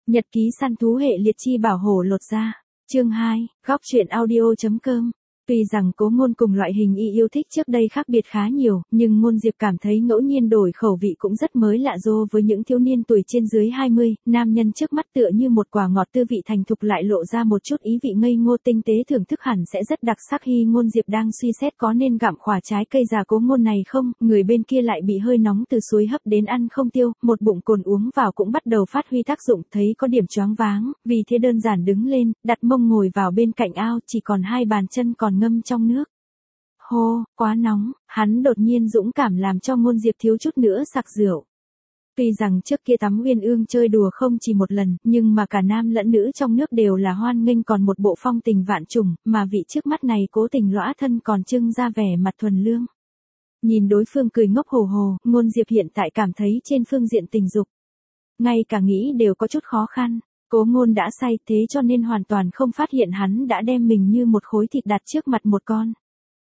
Nhật ký săn thú hệ liệt chi bảo hổ lột da. Chương 2, góc truyện audio.com. Tuy rằng Cố Ngôn cùng loại hình y yêu thích trước đây khác biệt khá nhiều, nhưng Ngôn Diệp cảm thấy ngẫu nhiên đổi khẩu vị cũng rất mới lạ dô với những thiếu niên tuổi trên dưới 20, nam nhân trước mắt tựa như một quả ngọt tư vị thành thục lại lộ ra một chút ý vị ngây ngô tinh tế thưởng thức hẳn sẽ rất đặc sắc. Khi Ngôn Diệp đang suy xét có nên gặm quả trái cây già Cố Ngôn này không, người bên kia lại bị hơi nóng từ suối hấp đến ăn không tiêu, một bụng cồn uống vào cũng bắt đầu phát huy tác dụng, thấy có điểm choáng váng, vì thế đơn giản đứng lên, đặt mông ngồi vào bên cạnh ao, chỉ còn hai bàn chân còn ngâm trong nước. Hô, quá nóng, hắn đột nhiên dũng cảm làm cho Ngôn Diệp thiếu chút nữa sặc rượu. Tuy rằng trước kia tắm uyên ương chơi đùa không chỉ một lần, nhưng mà cả nam lẫn nữ trong nước đều là hoan nghênh còn một bộ phong tình vạn trùng, mà vị trước mắt này cố tình lõa thân còn trưng ra vẻ mặt thuần lương. Nhìn đối phương cười ngốc hồ hồ, Ngôn Diệp hiện tại cảm thấy trên phương diện tình dục, ngay cả nghĩ đều có chút khó khăn. Cố Ngôn đã say thế cho nên hoàn toàn không phát hiện hắn đã đem mình như một khối thịt đặt trước mặt một con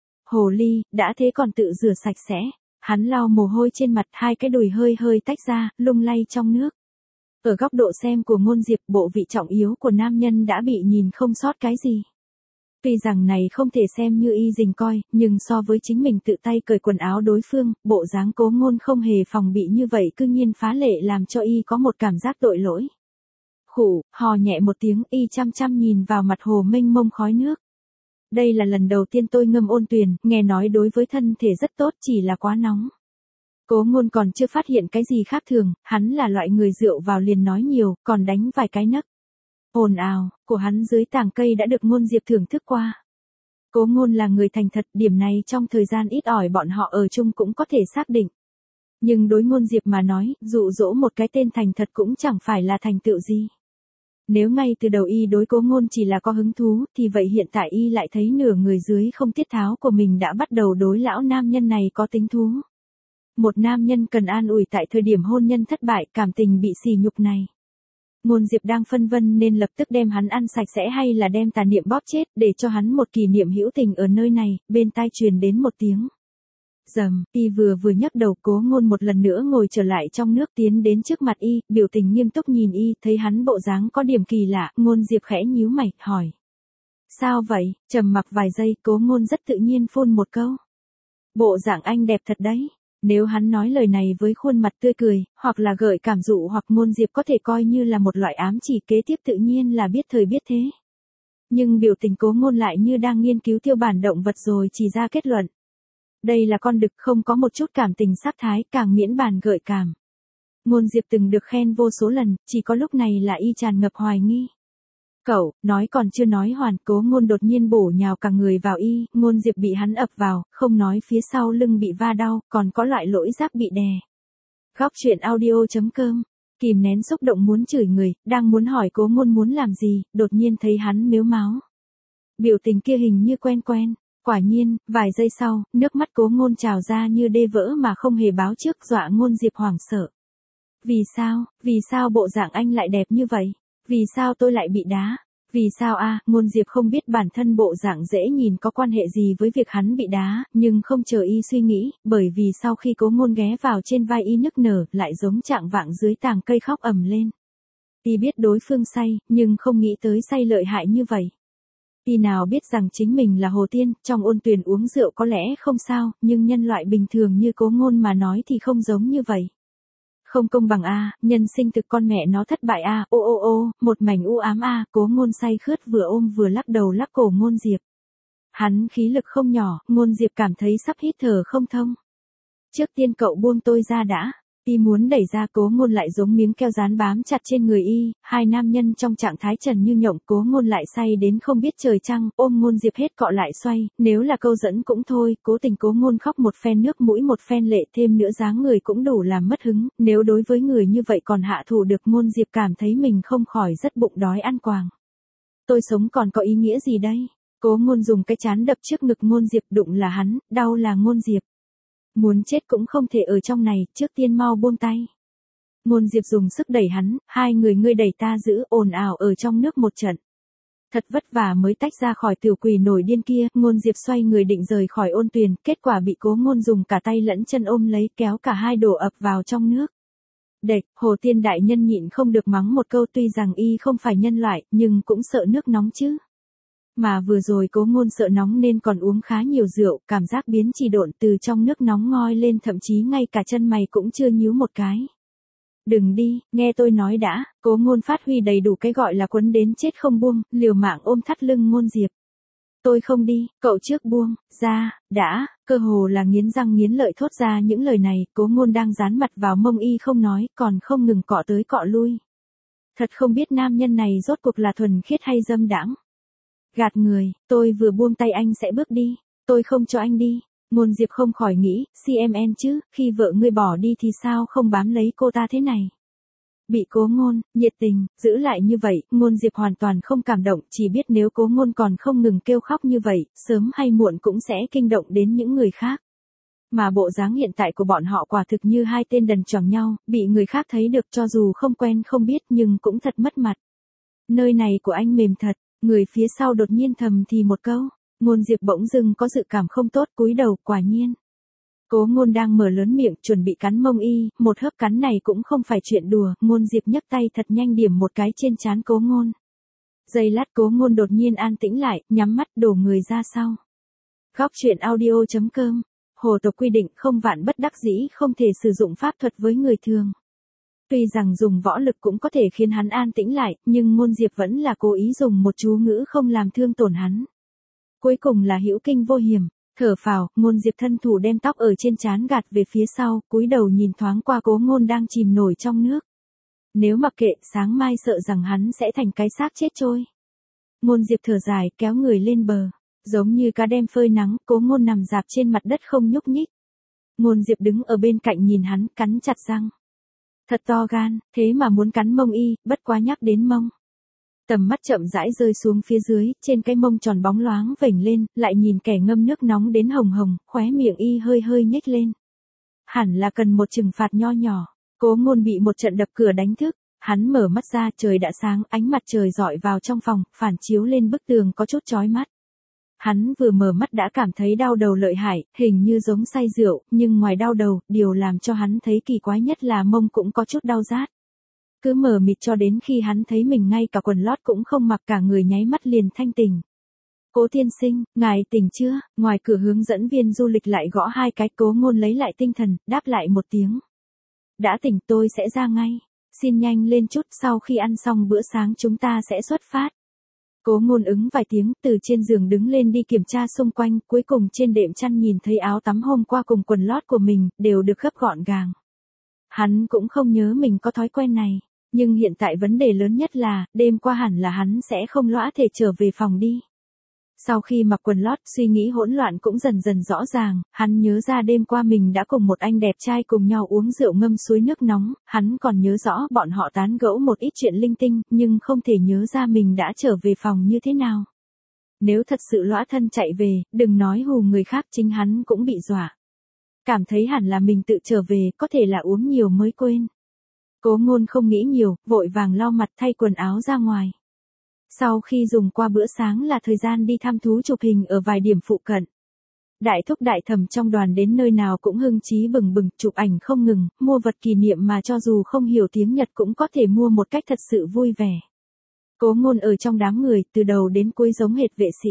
hồ ly, đã thế còn tự rửa sạch sẽ. Hắn lau mồ hôi trên mặt, hai cái đùi hơi hơi tách ra, lung lay trong nước. Ở góc độ xem của Ngôn Diệp, bộ vị trọng yếu của nam nhân đã bị nhìn không sót cái gì. Tuy rằng này không thể xem như y dình coi, nhưng so với chính mình tự tay cởi quần áo đối phương, bộ dáng Cố Ngôn không hề phòng bị như vậy cư nhiên phá lệ làm cho y có một cảm giác tội lỗi. Khụ, hò nhẹ một tiếng, y chăm chăm nhìn vào mặt hồ mênh mông khói nước. Đây là lần đầu tiên tôi ngâm ôn tuyền, nghe nói đối với thân thể rất tốt, chỉ là quá nóng. Cố Ngôn còn chưa phát hiện cái gì khác thường, hắn là loại người rượu vào liền nói nhiều, còn đánh vài cái nấc ồn ào của hắn dưới tàng cây đã được Ngôn Diệp thưởng thức qua. Cố Ngôn là người thành thật, điểm này trong thời gian ít ỏi bọn họ ở chung cũng có thể xác định. Nhưng đối Ngôn Diệp mà nói, dụ dỗ một cái tên thành thật cũng chẳng phải là thành tựu gì. Nếu ngay từ đầu y đối Cố Ngôn chỉ là có hứng thú, thì vậy hiện tại y lại thấy nửa người dưới không tiết tháo của mình đã bắt đầu đối lão nam nhân này có tính thú. Một nam nhân cần an ủi tại thời điểm hôn nhân thất bại, cảm tình bị sỉ nhục này. Ngôn Diệp đang phân vân nên lập tức đem hắn ăn sạch sẽ hay là đem tà niệm bóp chết, để cho hắn một kỷ niệm hữu tình ở nơi này. Bên tai truyền đến một tiếng rầm, y vừa nhấc đầu. Cố Ngôn một lần nữa ngồi trở lại trong nước, tiến đến trước mặt y, biểu tình nghiêm túc nhìn y, thấy hắn bộ dáng có điểm kỳ lạ, Ngôn Diệp khẽ nhíu mày, hỏi. Sao vậy? Trầm mặc vài giây, Cố Ngôn rất tự nhiên phun một câu. Bộ dạng anh đẹp thật đấy. Nếu hắn nói lời này với khuôn mặt tươi cười, hoặc là gợi cảm dụ hoặc Ngôn Diệp có thể coi như là một loại ám chỉ, kế tiếp tự nhiên là biết thời biết thế. Nhưng biểu tình Cố Ngôn lại như đang nghiên cứu tiêu bản động vật rồi chỉ ra kết luận. Đây là con đực, không có một chút cảm tình sắc thái, càng miễn bàn gợi cảm. Ngôn Diệp từng được khen vô số lần, chỉ có lúc này là y tràn ngập hoài nghi. Cậu, nói còn chưa nói hoàn, Cố Ngôn đột nhiên bổ nhào cả người vào y, Ngôn Diệp bị hắn ập vào, không nói phía sau lưng bị va đau, còn có loại lỗi giác bị đè. Góc truyện audio.com. Kìm nén xúc động muốn chửi người, đang muốn hỏi Cố Ngôn muốn làm gì, đột nhiên thấy hắn mếu máo. Biểu tình kia hình như quen quen. Quả nhiên, vài giây sau, nước mắt Cố Ngôn trào ra như đê vỡ mà không hề báo trước, dọa Ngôn Diệp hoảng sợ. Vì sao bộ dạng anh lại đẹp như vậy? Vì sao tôi lại bị đá? Vì sao a? Ngôn Diệp không biết bản thân bộ dạng dễ nhìn có quan hệ gì với việc hắn bị đá, nhưng không chờ y suy nghĩ, bởi vì sau khi Cố Ngôn ghé vào trên vai y nức nở, lại giống trạng vạng dưới tàng cây khóc ầm lên. Y biết đối phương say, nhưng không nghĩ tới say lợi hại như vậy. Y nào biết rằng chính mình là hồ tiên, trong ôn tuyền uống rượu có lẽ không sao, nhưng nhân loại bình thường như Cố Ngôn mà nói thì không giống như vậy. Không công bằng a, nhân sinh thực con mẹ nó thất bại a, ô, một mảnh u ám a. Cố Ngôn say khướt vừa ôm vừa lắc đầu lắc cổ Ngôn Diệp. Hắn khí lực không nhỏ, Ngôn Diệp cảm thấy sắp hít thở không thông. Trước tiên cậu buông tôi ra đã. Y muốn đẩy ra, Cố Ngôn lại giống miếng keo dán bám chặt trên người y, hai nam nhân trong trạng thái trần như nhộng, Cố Ngôn lại say đến không biết trời trăng, ôm Ngôn Diệp hết cọ lại xoay, nếu là câu dẫn cũng thôi, cố tình Cố Ngôn khóc một phen nước mũi một phen lệ, thêm nữa dáng người cũng đủ làm mất hứng, nếu đối với người như vậy còn hạ thủ được, Ngôn Diệp cảm thấy mình không khỏi rất bụng đói ăn quàng. Tôi sống còn có ý nghĩa gì đây? Cố Ngôn dùng cái trán đập trước ngực Ngôn Diệp, đụng là hắn, đau là Ngôn Diệp. Muốn chết cũng không thể ở trong này, trước tiên mau buông tay. Ngôn Diệp dùng sức đẩy hắn, hai người ngươi đẩy ta giữ, ồn ào ở trong nước một trận. Thật vất vả mới tách ra khỏi tiểu quỷ nổi điên kia, Ngôn Diệp xoay người định rời khỏi ôn tuyền, kết quả bị Cố Ngôn dùng cả tay lẫn chân ôm lấy, kéo cả hai đổ ập vào trong nước. Đệch, Hồ Tiên đại nhân nhịn không được mắng một câu, tuy rằng y không phải nhân loại, nhưng cũng sợ nước nóng chứ. Mà vừa rồi Cố Ngôn sợ nóng nên còn uống khá nhiều rượu, cảm giác biến chỉ độn từ trong nước nóng ngoi lên, thậm chí ngay cả chân mày cũng chưa nhíu một cái. Đừng đi, nghe tôi nói đã. Cố Ngôn phát huy đầy đủ cái gọi là quấn đến chết không buông, liều mạng ôm thắt lưng Ngôn Diệp. Tôi không đi, cậu trước buông ra, đã, cơ hồ là nghiến răng nghiến lợi thốt ra những lời này. Cố Ngôn đang dán mặt vào mông y không nói, còn không ngừng cọ tới cọ lui. Thật không biết nam nhân này rốt cuộc là thuần khiết hay dâm đãng. Gạt người, tôi vừa buông tay anh sẽ bước đi, tôi không cho anh đi. Ngôn Diệp không khỏi nghĩ, CMN chứ, khi vợ ngươi bỏ đi thì sao không bám lấy cô ta thế này. Bị Cố Ngôn, nhiệt tình, giữ lại như vậy, Ngôn Diệp hoàn toàn không cảm động, chỉ biết nếu Cố Ngôn còn không ngừng kêu khóc như vậy, sớm hay muộn cũng sẽ kinh động đến những người khác. Mà bộ dáng hiện tại của bọn họ quả thực như hai tên đần choảng nhau, bị người khác thấy được cho dù không quen không biết nhưng cũng thật mất mặt. Nơi này của anh mềm thật, người phía sau đột nhiên thầm thì một câu. Ngôn Diệp bỗng dưng có dự cảm không tốt, cúi đầu, quả nhiên. Cố Ngôn đang mở lớn miệng chuẩn bị cắn mông y, một hớp cắn này cũng không phải chuyện đùa. Ngôn Diệp nhấc tay thật nhanh điểm một cái trên trán Cố Ngôn. Giây lát Cố Ngôn đột nhiên an tĩnh lại, nhắm mắt đổ người ra sau. Góc truyện audio.com. Hồ tộc quy định không vạn bất đắc dĩ không thể sử dụng pháp thuật với người thường. Tuy rằng dùng võ lực cũng có thể khiến hắn an tĩnh lại, nhưng Ngôn Diệp vẫn là cố ý dùng một chú ngữ không làm thương tổn hắn. Cuối cùng là hữu kinh vô hiểm. Thở phào, Ngôn Diệp thân thủ đem tóc ở trên trán gạt về phía sau, cúi đầu nhìn thoáng qua Cố Ngôn đang chìm nổi trong nước. Nếu mặc kệ, sáng mai sợ rằng hắn sẽ thành cái xác chết trôi. Ngôn Diệp thở dài, kéo người lên bờ. Giống như cá đem phơi nắng, Cố Ngôn nằm rạp trên mặt đất không nhúc nhích. Ngôn Diệp đứng ở bên cạnh nhìn hắn, cắn chặt răng. Thật to gan, thế mà muốn cắn mông y, bất quá nhắc đến mông. Tầm mắt chậm rãi rơi xuống phía dưới, trên cái mông tròn bóng loáng vểnh lên, lại nhìn kẻ ngâm nước nóng đến hồng hồng, khóe miệng y hơi hơi nhếch lên. Hẳn là cần một trừng phạt nho nhỏ. Cố Ngôn bị một trận đập cửa đánh thức, hắn mở mắt ra, trời đã sáng, ánh mặt trời rọi vào trong phòng, phản chiếu lên bức tường có chút chói mắt. Hắn vừa mở mắt đã cảm thấy đau đầu lợi hại, hình như giống say rượu, nhưng ngoài đau đầu, điều làm cho hắn thấy kỳ quái nhất là mông cũng có chút đau rát. Cứ mờ mịt cho đến khi hắn thấy mình ngay cả quần lót cũng không mặc, cả người nháy mắt liền thanh tỉnh. Cố tiên sinh, ngài tỉnh chưa? Ngoài cửa hướng dẫn viên du lịch lại gõ hai cái. Cố Ngôn lấy lại tinh thần, đáp lại một tiếng. Đã tỉnh, tôi sẽ ra ngay. Xin nhanh lên chút, sau khi ăn xong bữa sáng chúng ta sẽ xuất phát. Cố Ngôn ứng vài tiếng, từ trên giường đứng lên đi kiểm tra xung quanh, cuối cùng trên đệm chăn nhìn thấy áo tắm hôm qua cùng quần lót của mình, đều được gấp gọn gàng. Hắn cũng không nhớ mình có thói quen này, nhưng hiện tại vấn đề lớn nhất là, đêm qua hẳn là hắn sẽ không lõa thể trở về phòng đi. Sau khi mặc quần lót, suy nghĩ hỗn loạn cũng dần dần rõ ràng, hắn nhớ ra đêm qua mình đã cùng một anh đẹp trai cùng nhau uống rượu ngâm suối nước nóng, hắn còn nhớ rõ bọn họ tán gẫu một ít chuyện linh tinh, nhưng không thể nhớ ra mình đã trở về phòng như thế nào. Nếu thật sự lõa thân chạy về, đừng nói hù người khác, chính hắn cũng bị dọa. Cảm thấy hẳn là mình tự trở về, có thể là uống nhiều mới quên. Cố Ngôn không nghĩ nhiều, vội vàng lau mặt thay quần áo ra ngoài. Sau khi dùng qua bữa sáng là thời gian đi thăm thú chụp hình ở vài điểm phụ cận. Đại thúc đại thẩm trong đoàn đến nơi nào cũng hưng chí bừng bừng, chụp ảnh không ngừng, mua vật kỷ niệm mà cho dù không hiểu tiếng Nhật cũng có thể mua một cách thật sự vui vẻ. Cố Ngôn ở trong đám người, từ đầu đến cuối giống hệt vệ sĩ.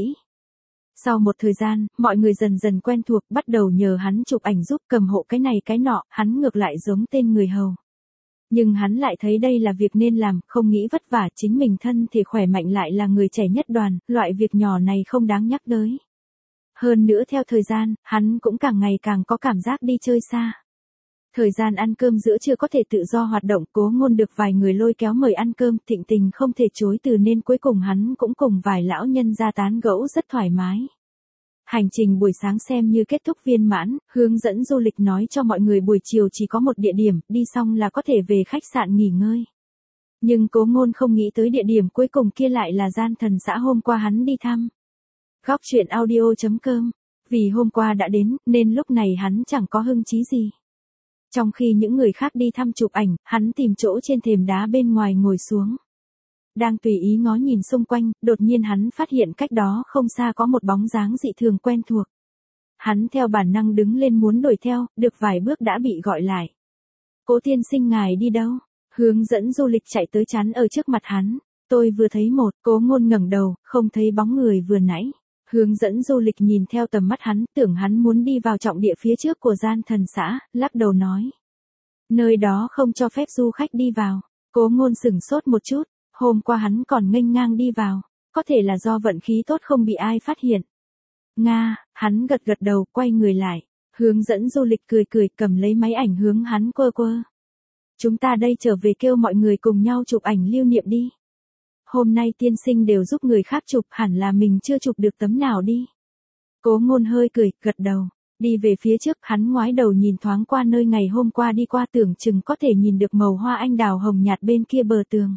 Sau một thời gian, mọi người dần dần quen thuộc, bắt đầu nhờ hắn chụp ảnh giúp, cầm hộ cái này cái nọ, hắn ngược lại giống tên người hầu. Nhưng hắn lại thấy đây là việc nên làm, không nghĩ vất vả, chính mình thân thể khỏe mạnh lại là người trẻ nhất đoàn, loại việc nhỏ này không đáng nhắc tới. Hơn nữa theo thời gian, hắn cũng càng ngày càng có cảm giác đi chơi xa. Thời gian ăn cơm giữa trưa có thể tự do hoạt động, Cố Ngôn được vài người lôi kéo mời ăn cơm, thịnh tình không thể chối từ nên cuối cùng hắn cũng cùng vài lão nhân ra tán gẫu rất thoải mái. Hành trình buổi sáng xem như kết thúc viên mãn, hướng dẫn du lịch nói cho mọi người buổi chiều chỉ có một địa điểm, đi xong là có thể về khách sạn nghỉ ngơi. Nhưng Cố Ngôn không nghĩ tới địa điểm cuối cùng kia lại là gian thần xã hôm qua hắn đi thăm. Góc truyện audio.com. Vì hôm qua đã đến, nên lúc này hắn chẳng có hứng chí gì. Trong khi những người khác đi thăm chụp ảnh, hắn tìm chỗ trên thềm đá bên ngoài ngồi xuống. Đang tùy ý ngó nhìn xung quanh, đột nhiên hắn phát hiện cách đó không xa có một bóng dáng dị thường quen thuộc. Hắn theo bản năng đứng lên muốn đuổi theo, được vài bước đã bị gọi lại. Cố tiên sinh ngài đi đâu? Hướng dẫn du lịch chạy tới chắn ở trước mặt hắn. Tôi vừa thấy một, Cố Ngôn ngẩng đầu, không thấy bóng người vừa nãy. Hướng dẫn du lịch nhìn theo tầm mắt hắn, tưởng hắn muốn đi vào trọng địa phía trước của gian thần xã, lắc đầu nói. Nơi đó không cho phép du khách đi vào. Cố Ngôn sửng sốt một chút, hôm qua hắn còn nghênh ngang đi vào, có thể là do vận khí tốt không bị ai phát hiện. Nga, hắn gật gật đầu, quay người lại. Hướng dẫn du lịch cười cười cầm lấy máy ảnh hướng hắn quơ quơ. Chúng ta đây trở về kêu mọi người cùng nhau chụp ảnh lưu niệm đi. Hôm nay tiên sinh đều giúp người khác chụp, hẳn là mình chưa chụp được tấm nào đi. Cố Ngôn hơi cười, gật đầu. Đi về phía trước, hắn ngoái đầu nhìn thoáng qua nơi ngày hôm qua đi qua, tưởng chừng có thể nhìn được màu hoa anh đào hồng nhạt bên kia bờ tường.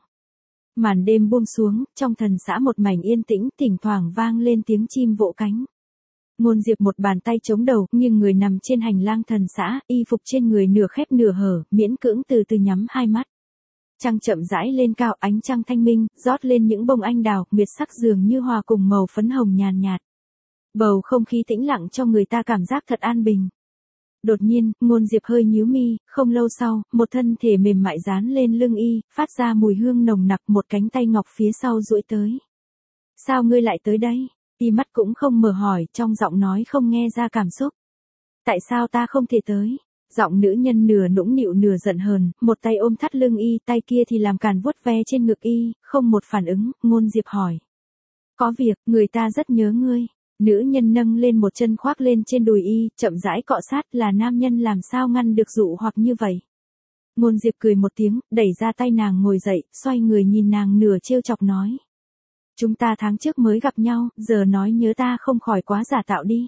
Màn đêm buông xuống, trong thần xã một mảnh yên tĩnh, thỉnh thoảng vang lên tiếng chim vỗ cánh. Ngôn Diệp một bàn tay chống đầu, nghiêng người nằm trên hành lang thần xã, y phục trên người nửa khép nửa hở, miễn cưỡng từ từ nhắm hai mắt. Trăng chậm rãi lên cao, ánh trăng thanh minh, rót lên những bông anh đào, nguyệt sắc dường như hòa cùng màu phấn hồng nhàn nhạt. Bầu không khí tĩnh lặng cho người ta cảm giác thật an bình. Đột nhiên, Ngôn Diệp hơi nhíu mi, không lâu sau, một thân thể mềm mại dán lên lưng y, phát ra mùi hương nồng nặc, một cánh tay ngọc phía sau duỗi tới. Sao ngươi lại tới đây? Y mắt cũng không mở hỏi, trong giọng nói không nghe ra cảm xúc. Tại sao ta không thể tới? Giọng nữ nhân nửa nũng nịu nửa giận hờn, một tay ôm thắt lưng y, tay kia thì làm càn vuốt ve trên ngực y, không một phản ứng. Ngôn Diệp hỏi. Có việc, người ta rất nhớ ngươi. Nữ nhân nâng lên một chân khoác lên trên đùi y, chậm rãi cọ sát, là nam nhân làm sao ngăn được dụ hoặc như vậy. Ngôn Diệp cười một tiếng, đẩy ra tay nàng ngồi dậy, xoay người nhìn nàng nửa trêu chọc nói. Chúng ta tháng trước mới gặp nhau, giờ nói nhớ ta không khỏi quá giả tạo đi.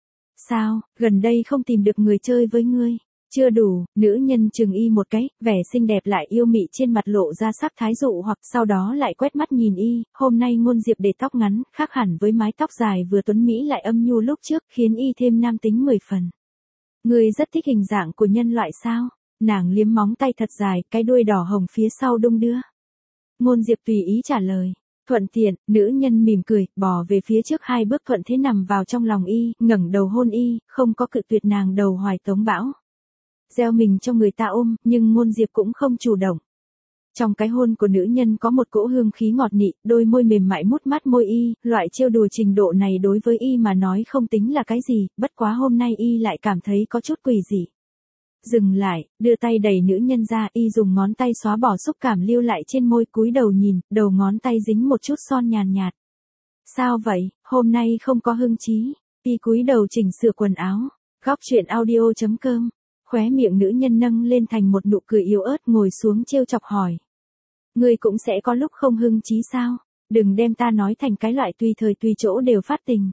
Sao, gần đây không tìm được người chơi với ngươi? Chưa đủ, nữ nhân chừng y một cái, vẻ xinh đẹp lại yêu mị trên mặt lộ ra sắc thái dụ hoặc sau đó lại quét mắt nhìn y, hôm nay Ngôn Diệp để tóc ngắn, khác hẳn với mái tóc dài vừa tuấn mỹ lại âm nhu lúc trước, khiến y thêm nam tính 10 phần. Ngươi rất thích hình dạng của nhân loại sao? Nàng liếm móng tay thật dài, cái đuôi đỏ hồng phía sau đung đưa. Ngôn Diệp tùy ý trả lời. Thuận tiện, nữ nhân mỉm cười, bò về phía trước 2 bước thuận thế nằm vào trong lòng y, ngẩng đầu hôn y, không có cự tuyệt nàng đầu hoài tống bão. Gieo mình cho người ta ôm, nhưng Ngôn Diệp cũng không chủ động. Trong cái hôn của nữ nhân có một cỗ hương khí ngọt nị, đôi môi mềm mại mút mát môi y, loại trêu đùa trình độ này đối với y mà nói không tính là cái gì, bất quá hôm nay y lại cảm thấy có chút quỷ dị. Dừng lại, đưa tay đẩy nữ nhân ra, y dùng ngón tay xóa bỏ xúc cảm lưu lại trên môi, cúi đầu nhìn, đầu ngón tay dính một chút son nhàn nhạt. Sao vậy, hôm nay không có hưng chí? Y cúi đầu chỉnh sửa quần áo. Góc truyện audio.com. Khóe miệng nữ nhân nâng lên thành một nụ cười yếu ớt, ngồi xuống trêu chọc hỏi. Ngươi cũng sẽ có lúc không hưng chí sao? Đừng đem ta nói thành cái loại tùy thời tùy chỗ đều phát tình.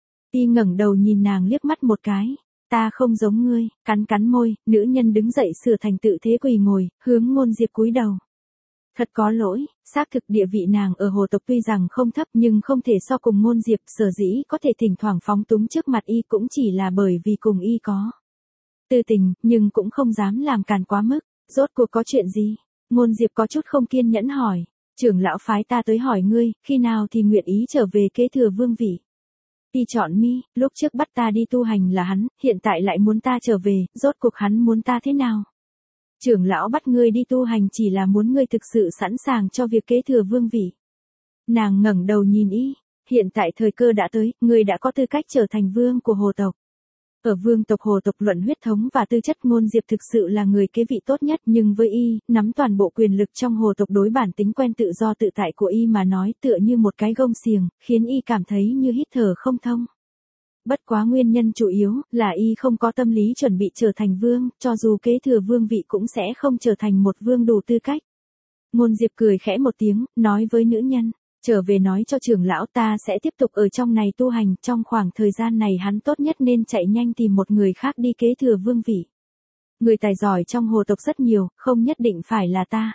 Y ngẩng đầu nhìn nàng liếc mắt một cái. Ta không giống ngươi, cắn cắn môi, nữ nhân đứng dậy sửa thành tự thế quỳ ngồi, hướng Ngôn Diệp cúi đầu. Thật có lỗi, xác thực địa vị nàng ở hồ tộc tuy rằng không thấp nhưng không thể so cùng Ngôn Diệp, sở dĩ có thể thỉnh thoảng phóng túng trước mặt y cũng chỉ là bởi vì cùng y có tư tình, nhưng cũng không dám làm càn quá mức. Rốt cuộc có chuyện gì? Ngôn Diệp có chút không kiên nhẫn hỏi. Trưởng lão phái ta tới hỏi ngươi, khi nào thì nguyện ý trở về kế thừa vương vị? Y chọn mi, lúc trước bắt ta đi tu hành là hắn, hiện tại lại muốn ta trở về, rốt cuộc hắn muốn ta thế nào? Trưởng lão bắt ngươi đi tu hành chỉ là muốn ngươi thực sự sẵn sàng cho việc kế thừa vương vị. Nàng ngẩng đầu nhìn y, hiện tại thời cơ đã tới, ngươi đã có tư cách trở thành vương của hồ tộc. Ở vương tộc hồ tộc luận huyết thống và tư chất, Ngôn Diệp thực sự là người kế vị tốt nhất, nhưng với y, nắm toàn bộ quyền lực trong hồ tộc đối bản tính quen tự do tự tại của y mà nói tựa như một cái gông xiềng, khiến y cảm thấy như hít thở không thông. Bất quá nguyên nhân chủ yếu là y không có tâm lý chuẩn bị trở thành vương, cho dù kế thừa vương vị cũng sẽ không trở thành một vương đủ tư cách. Ngôn Diệp cười khẽ một tiếng, nói với nữ nhân. Trở về nói cho trưởng lão ta sẽ tiếp tục ở trong này tu hành, trong khoảng thời gian này hắn tốt nhất nên chạy nhanh tìm một người khác đi kế thừa vương vị. Người tài giỏi trong hồ tộc rất nhiều, không nhất định phải là ta.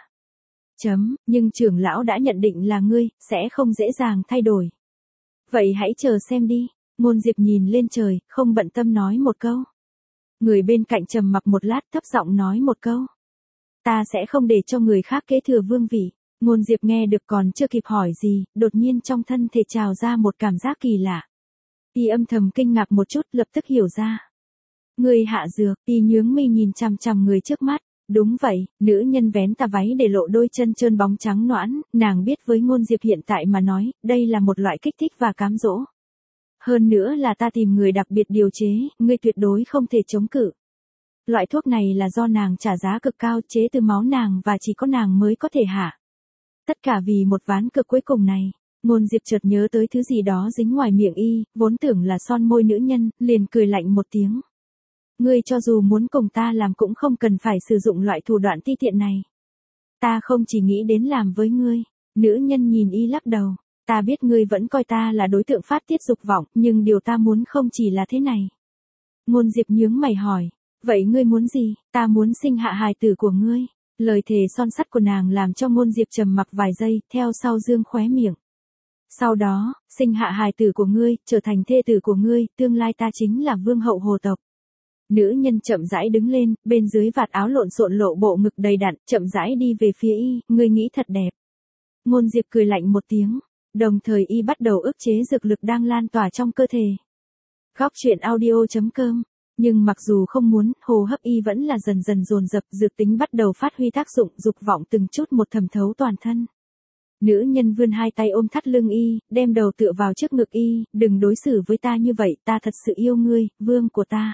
Nhưng trưởng lão đã nhận định là ngươi, sẽ không dễ dàng thay đổi. Vậy hãy chờ xem đi. Ngôn Diệp nhìn lên trời, không bận tâm nói một câu. Người bên cạnh trầm mặc một lát, thấp giọng nói một câu. Ta sẽ không để cho người khác kế thừa vương vị. Ngôn Diệp nghe được còn chưa kịp hỏi gì, đột nhiên trong thân thể trào ra một cảm giác kỳ lạ. Y âm thầm kinh ngạc một chút, lập tức hiểu ra. Người hạ dược, y nhướng mi nhìn chằm chằm người trước mắt, Đúng vậy, nữ nhân vén tà váy để lộ đôi chân trơn bóng trắng nõn, nàng biết với Ngôn Diệp hiện tại mà nói, đây là một loại kích thích và cám dỗ. Hơn nữa là ta tìm người đặc biệt điều chế, ngươi tuyệt đối không thể chống cự. Loại thuốc này là do nàng trả giá cực cao chế từ máu nàng và chỉ có nàng mới có thể hạ. Tất cả vì một ván cược cuối cùng này. Ngôn Diệp chợt nhớ tới thứ gì đó dính ngoài miệng y, vốn tưởng là son môi nữ nhân, liền cười lạnh một tiếng. Ngươi cho dù muốn cùng ta làm cũng không cần phải sử dụng loại thủ đoạn ti tiện này. Ta không chỉ nghĩ đến làm với ngươi. Nữ nhân nhìn y lắc đầu. Ta biết ngươi vẫn coi ta là đối tượng phát tiết dục vọng, nhưng điều ta muốn không chỉ là thế này. Ngôn Diệp nhướng mày hỏi. Vậy ngươi muốn gì? Ta muốn sinh hạ hài tử của ngươi. Lời thề son sắt của nàng làm cho Ngôn Diệp trầm mặc vài giây, theo sau dương khóe miệng. Sau đó, sinh hạ hài tử của ngươi, trở thành thê tử của ngươi, tương lai ta chính là vương hậu hồ tộc. Nữ nhân chậm rãi đứng lên, bên dưới vạt áo lộn xộn lộ bộ ngực đầy đặn, chậm rãi đi về phía y, ngươi nghĩ thật đẹp. Ngôn Diệp cười lạnh một tiếng, đồng thời y bắt đầu ức chế dược lực đang lan tỏa trong cơ thể. Góc truyện audio.com. Nhưng mặc dù không muốn, hô hấp y vẫn là dần dần dồn dập, dược tính bắt đầu phát huy tác dụng, dục vọng từng chút một thẩm thấu toàn thân. Nữ nhân vươn hai tay ôm thắt lưng y, đem đầu tựa vào trước ngực y, đừng đối xử với ta như vậy, ta thật sự yêu ngươi, vương của ta.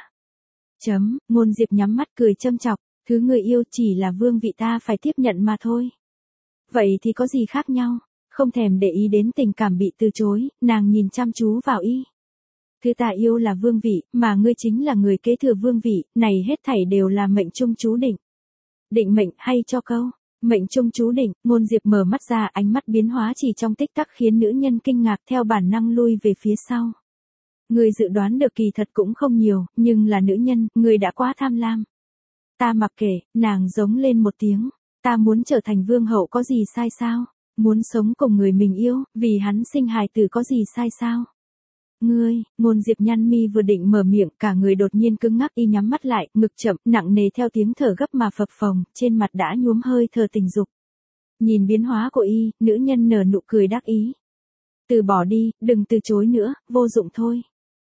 Ngôn Diệp nhắm mắt cười châm chọc, thứ người yêu chỉ là vương vị ta phải tiếp nhận mà thôi. Vậy thì có gì khác nhau, không thèm để ý đến tình cảm bị từ chối, nàng nhìn chăm chú vào y. Thứ ta yêu là vương vị, mà ngươi chính là người kế thừa vương vị, này hết thảy đều là mệnh trung chú định. Định mệnh hay cho câu? Mệnh trung chú định. Ngôn Diệp mở mắt ra, ánh mắt biến hóa chỉ trong tích tắc khiến nữ nhân kinh ngạc, theo bản năng lui về phía sau. Người dự đoán được kỳ thật cũng không nhiều, nhưng là nữ nhân, người đã quá tham lam. Ta mặc kệ, nàng giống lên một tiếng. Ta muốn trở thành vương hậu có gì sai sao? Muốn sống cùng người mình yêu, vì hắn sinh hài tử có gì sai sao? Ngươi, Ngôn Diệp nhăn mi vừa định mở miệng, cả người đột nhiên cứng ngắc, y nhắm mắt lại, ngực chậm, nặng nề theo tiếng thở gấp mà phập phồng, trên mặt đã nhuốm hơi thở tình dục. Nhìn biến hóa của y, nữ nhân nở nụ cười đắc ý. Từ bỏ đi, đừng từ chối nữa, vô dụng thôi.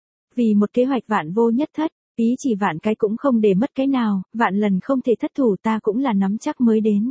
Vì một kế hoạch vạn vô nhất thất, ý chỉ vạn cái cũng không để mất cái nào, vạn lần không thể thất thủ, ta cũng là nắm chắc mới đến.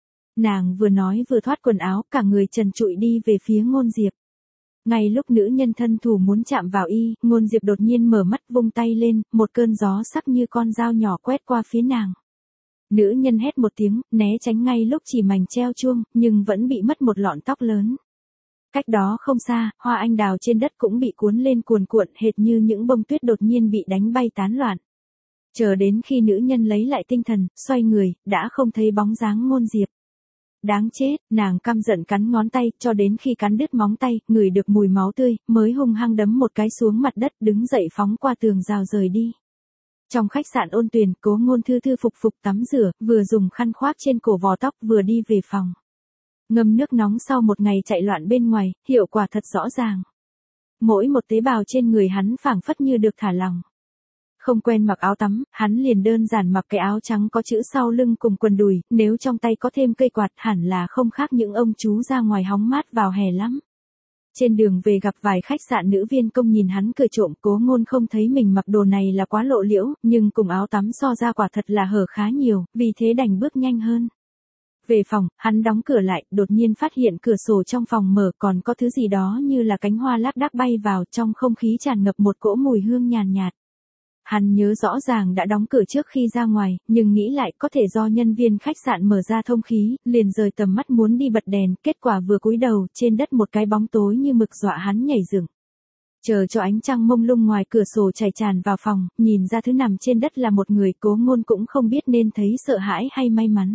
Nàng vừa nói vừa thoát quần áo, cả người trần trụi đi về phía Ngôn Diệp. Ngay lúc nữ nhân thân thủ muốn chạm vào y, Ngôn Diệp đột nhiên mở mắt vung tay lên, một cơn gió sắc như con dao nhỏ quét qua phía nàng. Nữ nhân hét một tiếng, né tránh ngay lúc chỉ mảnh treo chuông, nhưng vẫn bị mất một lọn tóc lớn. Cách đó không xa, hoa anh đào trên đất cũng bị cuốn lên cuồn cuộn hệt như những bông tuyết đột nhiên bị đánh bay tán loạn. Chờ đến khi nữ nhân lấy lại tinh thần, xoay người, đã không thấy bóng dáng Ngôn Diệp. Đáng chết, nàng căm giận cắn ngón tay, cho đến khi cắn đứt móng tay, ngửi được mùi máu tươi, mới hung hăng đấm một cái xuống mặt đất, đứng dậy phóng qua tường rào rời đi. Trong khách sạn Ôn Tuyền, Cố Ngôn thư thư phục phục tắm rửa, vừa dùng khăn khoác trên cổ vò tóc vừa đi về phòng. Ngâm nước nóng sau một ngày chạy loạn bên ngoài, hiệu quả thật rõ ràng. Mỗi một tế bào trên người hắn phảng phất như được thả lỏng. Không quen mặc áo tắm, hắn liền đơn giản mặc cái áo trắng có chữ sau lưng cùng quần đùi, nếu trong tay có thêm cây quạt hẳn là không khác những ông chú ra ngoài hóng mát vào hè lắm. Trên đường về gặp vài khách sạn nữ viên công nhìn hắn cười trộm, Cố Ngôn không thấy mình mặc đồ này là quá lộ liễu, nhưng cùng áo tắm so ra quả thật là hở khá nhiều, vì thế đành bước nhanh hơn. Về phòng, hắn đóng cửa lại, đột nhiên phát hiện cửa sổ trong phòng mở, còn có thứ gì đó như là cánh hoa lác đác bay vào, trong không khí tràn ngập một cỗ mùi hương nhàn nhạt. Hắn nhớ rõ ràng đã đóng cửa trước khi ra ngoài, nhưng nghĩ lại có thể do nhân viên khách sạn mở ra thông khí, liền rời tầm mắt muốn đi bật đèn, kết quả vừa cúi đầu, trên đất một cái bóng tối như mực dọa hắn nhảy dựng. Chờ cho ánh trăng mông lung ngoài cửa sổ chảy tràn vào phòng, nhìn ra thứ nằm trên đất là một người, Cố Ngôn cũng không biết nên thấy sợ hãi hay may mắn.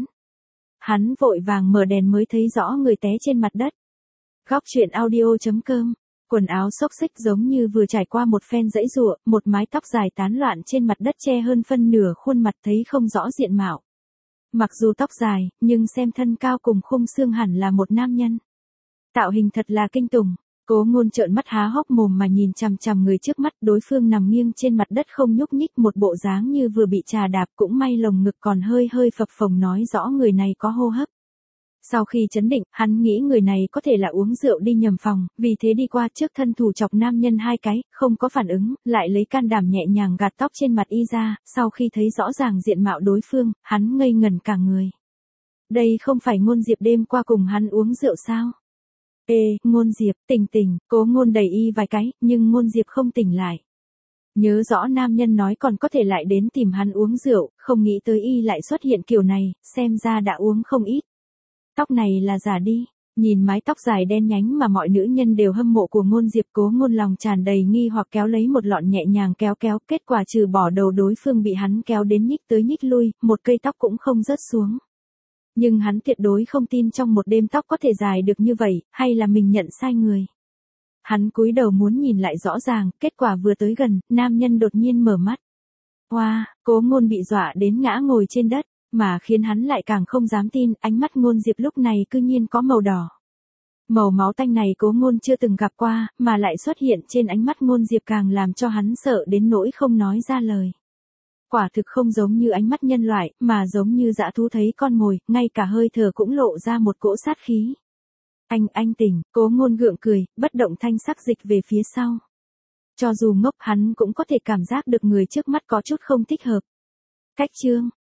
Hắn vội vàng mở đèn mới thấy rõ người té trên mặt đất. Góc truyện audio.com. Quần áo xốc xích giống như vừa trải qua một phen giãy giụa, một mái tóc dài tán loạn trên mặt đất che hơn phân nửa khuôn mặt thấy không rõ diện mạo. Mặc dù tóc dài, nhưng xem thân cao cùng khung xương hẳn là một nam nhân. Tạo hình thật là kinh tủng. Cố Ngôn trợn mắt há hốc mồm mà nhìn chằm chằm người trước mắt, đối phương nằm nghiêng trên mặt đất không nhúc nhích, một bộ dáng như vừa bị trà đạp, cũng may lồng ngực còn hơi hơi phập phồng nói rõ người này có hô hấp. Sau khi chấn định, hắn nghĩ người này có thể là uống rượu đi nhầm phòng, vì thế đi qua trước thân thủ chọc nam nhân 2 cái, không có phản ứng, lại lấy can đảm nhẹ nhàng gạt tóc trên mặt y ra, sau khi thấy rõ ràng diện mạo đối phương, hắn ngây ngẩn cả người. Đây không phải Ngôn Diệp đêm qua cùng hắn uống rượu sao? Ê, Ngôn Diệp, tỉnh, Cố Ngôn đẩy y vài cái, nhưng Ngôn Diệp không tỉnh lại. Nhớ rõ nam nhân nói còn có thể lại đến tìm hắn uống rượu, không nghĩ tới y lại xuất hiện kiểu này, xem ra đã uống không ít. Tóc này là giả đi, nhìn mái tóc dài đen nhánh mà mọi nữ nhân đều hâm mộ của Ngôn Diệp, Cố Ngôn lòng tràn đầy nghi hoặc kéo lấy một lọn nhẹ nhàng kéo, kết quả trừ bỏ đầu đối phương bị hắn kéo đến nhích tới nhích lui, một cây tóc cũng không rớt xuống. Nhưng hắn tuyệt đối không tin trong một đêm tóc có thể dài được như vậy, hay là mình nhận sai người. Hắn cúi đầu muốn nhìn lại rõ ràng, kết quả vừa tới gần, nam nhân đột nhiên mở mắt. Wow, Cố Ngôn bị dọa đến ngã ngồi trên đất, mà khiến hắn lại càng không dám tin, ánh mắt Ngôn Diệp lúc này cư nhiên có màu đỏ. Màu máu tanh này Cố Ngôn chưa từng gặp qua, mà lại xuất hiện trên ánh mắt Ngôn Diệp càng làm cho hắn sợ đến nỗi không nói ra lời. Quả thực không giống như ánh mắt nhân loại, mà giống như dã thú thấy con mồi, ngay cả hơi thở cũng lộ ra một cỗ sát khí. Anh tỉnh, Cố Ngôn gượng cười, bất động thanh sắc dịch về phía sau. Cho dù ngốc hắn cũng có thể cảm giác được người trước mắt có chút không thích hợp. Cách chương